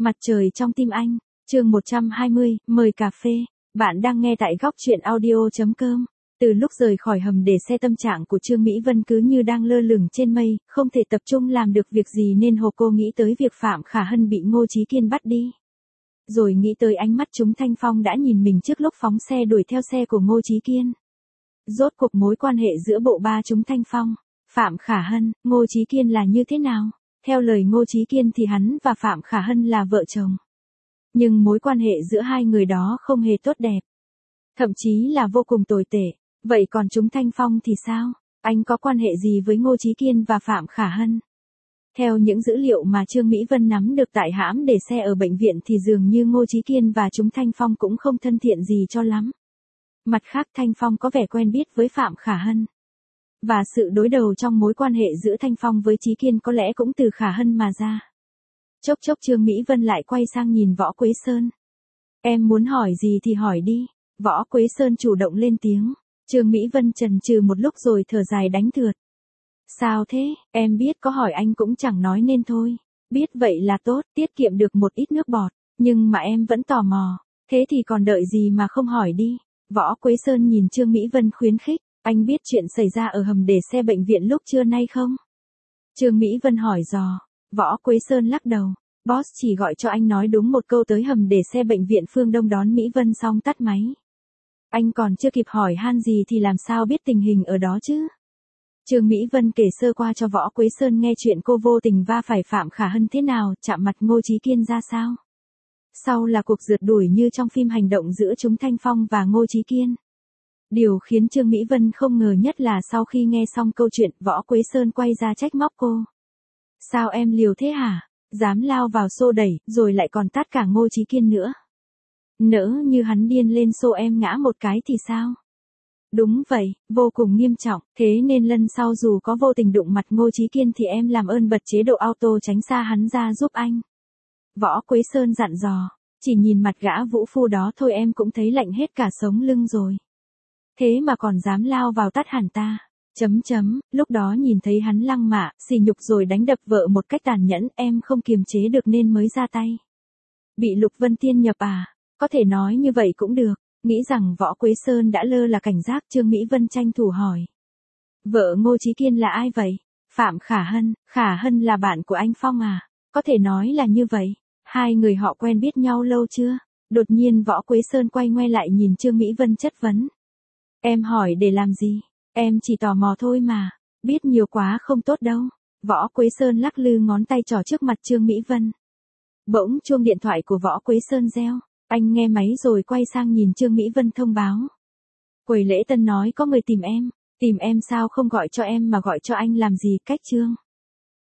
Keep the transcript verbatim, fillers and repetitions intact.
Mặt trời trong tim anh, chương một trăm hai mươi, mời cà phê. Bạn đang nghe tại góc truyện audio chấm com. Từ lúc rời khỏi hầm để xe, tâm trạng của Trương Mỹ Vân cứ như đang lơ lửng trên mây, không thể tập trung làm được việc gì nên hồ cô nghĩ tới việc Phạm Khả Hân bị Ngô Chí Kiên bắt đi. Rồi nghĩ tới ánh mắt chúng Thanh Phong đã nhìn mình trước lúc phóng xe đuổi theo xe của Ngô Chí Kiên. Rốt cuộc mối quan hệ giữa bộ ba chúng Thanh Phong, Phạm Khả Hân, Ngô Chí Kiên là như thế nào? Theo lời Ngô Chí Kiên thì hắn và Phạm Khả Hân là vợ chồng. Nhưng mối quan hệ giữa hai người đó không hề tốt đẹp. Thậm chí là vô cùng tồi tệ. Vậy còn chúng Thanh Phong thì sao? Anh có quan hệ gì với Ngô Chí Kiên và Phạm Khả Hân? Theo những dữ liệu mà Trương Mỹ Vân nắm được tại hãm để xe ở bệnh viện thì dường như Ngô Chí Kiên và chúng Thanh Phong cũng không thân thiện gì cho lắm. Mặt khác Thanh Phong có vẻ quen biết với Phạm Khả Hân. Và sự đối đầu trong mối quan hệ giữa Thanh Phong với Chí Kiên có lẽ cũng từ Khả Hân mà ra. Chốc chốc Trương Mỹ Vân lại quay sang nhìn Võ Quế Sơn. Em muốn hỏi gì thì hỏi đi. Võ Quế Sơn chủ động lên tiếng. Trương Mỹ Vân chần chừ một lúc rồi thở dài đánh thượt. Sao thế, em biết có hỏi anh cũng chẳng nói nên thôi. Biết vậy là tốt, tiết kiệm được một ít nước bọt. Nhưng mà em vẫn tò mò. Thế thì còn đợi gì mà không hỏi đi. Võ Quế Sơn nhìn Trương Mỹ Vân khuyến khích. Anh biết chuyện xảy ra ở hầm để xe bệnh viện lúc trưa nay không? Trương Mỹ Vân hỏi dò. Võ Quế Sơn lắc đầu. Boss chỉ gọi cho anh nói đúng một câu tới hầm để xe bệnh viện Phương Đông đón Mỹ Vân xong tắt máy. Anh còn chưa kịp hỏi han gì thì làm sao biết tình hình ở đó chứ? Trương Mỹ Vân kể sơ qua cho Võ Quế Sơn nghe chuyện cô vô tình va phải Phạm Khả Hân thế nào, chạm mặt Ngô Chí Kiên ra sao. Sau là cuộc rượt đuổi như trong phim hành động giữa chúng Thanh Phong và Ngô Chí Kiên. Điều khiến Trương Mỹ Vân không ngờ nhất là sau khi nghe xong câu chuyện, Võ Quế Sơn quay ra trách móc cô. Sao em liều thế hả? Dám lao vào xô đẩy, rồi lại còn tát cả Ngô Chí Kiên nữa. Nỡ như hắn điên lên xô em ngã một cái thì sao? Đúng vậy, vô cùng nghiêm trọng, thế nên lần sau dù có vô tình đụng mặt Ngô Chí Kiên thì em làm ơn bật chế độ auto tránh xa hắn ra giúp anh. Võ Quế Sơn dặn dò, chỉ nhìn mặt gã vũ phu đó thôi em cũng thấy lạnh hết cả sống lưng rồi. Thế mà còn dám lao vào tát hẳn ta. Chấm chấm, lúc đó nhìn thấy hắn lăng mạ, sỉ nhục rồi đánh đập vợ một cách tàn nhẫn, em không kiềm chế được nên mới ra tay. Bị Lục Vân Tiên nhập à? Có thể nói như vậy cũng được. Nghĩ rằng Võ Quế Sơn đã lơ là cảnh giác, Trương Mỹ Vân tranh thủ hỏi. Vợ Ngô Chí Kiên là ai vậy? Phạm Khả Hân. Khả Hân là bạn của anh Phong à? Có thể nói là như vậy. Hai người họ quen biết nhau lâu chưa? Đột nhiên Võ Quế Sơn quay ngoe lại nhìn Trương Mỹ Vân chất vấn. Em hỏi để làm gì? Em chỉ tò mò thôi mà. Biết nhiều quá không tốt đâu. Võ Quế Sơn lắc lư ngón tay trỏ trước mặt Trương Mỹ Vân. Bỗng chuông điện thoại của Võ Quế Sơn reo. Anh nghe máy rồi quay sang nhìn Trương Mỹ Vân thông báo. Quầy lễ tân nói có người tìm em. Tìm em sao không gọi cho em mà gọi cho anh làm gì, cách Trương.